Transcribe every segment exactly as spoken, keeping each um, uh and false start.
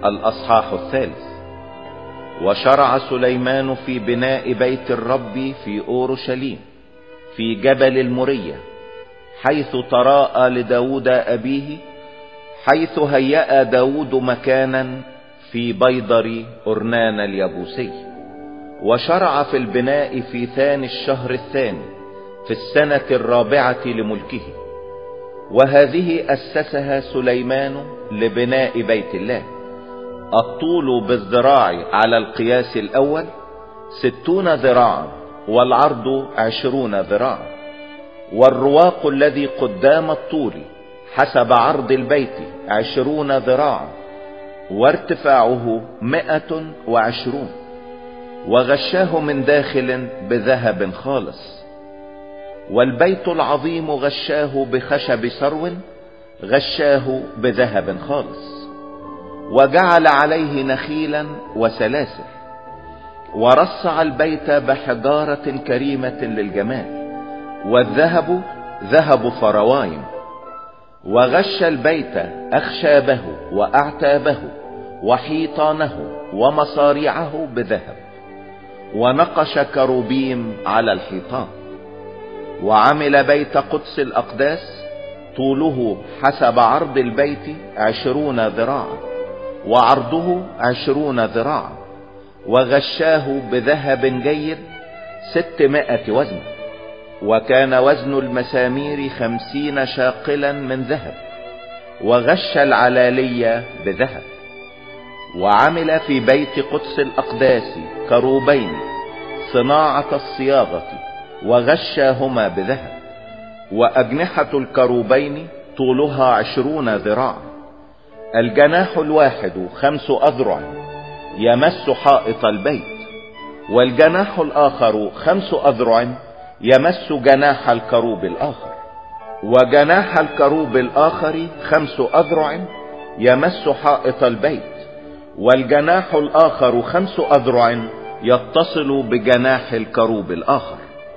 الأصحاح الثالث. وشرع سليمان في بناء بيت الرب في أورشليم في جبل المورية، حيث تراءى لداود أبيه، حيث هيأ داود مكانا في بيضر أرنان اليبوسي. وشرع في البناء في ثاني الشهر الثاني في السنة الرابعة لملكه، وهذه أسسها سليمان لبناء بيت الله. الطول بالذراع على القياس الأول ستون ذراعا، والعرض عشرون ذراعا، والرواق الذي قدام الطول حسب عرض البيت عشرون ذراعا، وارتفاعه مئة وعشرون. وغشاه من داخل بذهب خالص. والبيت العظيم غشاه بخشب سرو، غشاه بذهب خالص. وجعل عليه نخيلا وسلاسل، ورصع البيت بحجارة كريمة للجمال، والذهب ذهب فروايم. وغش البيت أخشابه وأعتابه وحيطانه ومصاريعه بذهب، ونقش كروبيم على الحيطان. وعمل بيت قدس الأقداس طوله حسب عرض البيت عشرون ذراعا، وعرضه عشرون ذراعا، وغشاه بذهب جيد ستمائة وزن. وكان وزن المسامير خمسين شاقلا من ذهب، وغش العلالية بذهب. وعمل في بيت قدس الأقداس كروبين صناعة الصياغة، وغشاهما بذهب. وأجنحة الكروبين طولها عشرون ذراعا، الجناح الواحد خمس أذرع يمس حائط البيت، والجناح الآخر خمس أذرع يمس جناح الكروب الآخر، وجناح الكروب الآخر خمس أذرع يمس حائط البيت، والجناح الآخر خمس أذرع يتصل بجناح الكروب الآخر.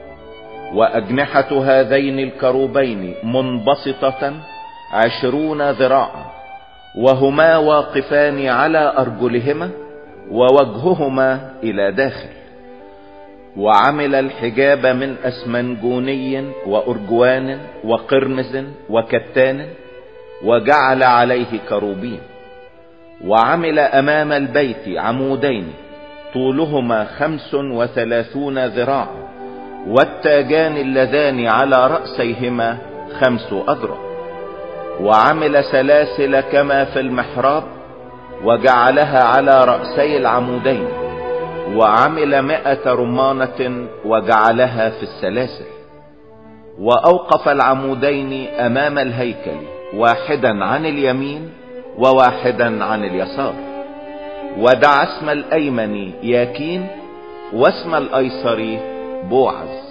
وأجنحة هذين الكروبين منبسطة عشرون ذراعا، وهما واقفان على أرجلهما، ووجههما إلى داخل. وعمل الحجاب من أسمنجوني وأرجوان وقرمز وكتان، وجعل عليه كروبين. وعمل أمام البيت عمودين طولهما خمس وثلاثون ذراعا، والتاجان اللذان على رأسيهما خمس أذرع. وعمل سلاسل كما في المحراب، وجعلها على رأسي العمودين. وعمل مائة رمانة وجعلها في السلاسل. وأوقف العمودين أمام الهيكل، واحدا عن اليمين وواحدا عن اليسار. ودعا اسم الأيمن ياكين، واسم الأيسر بوعز.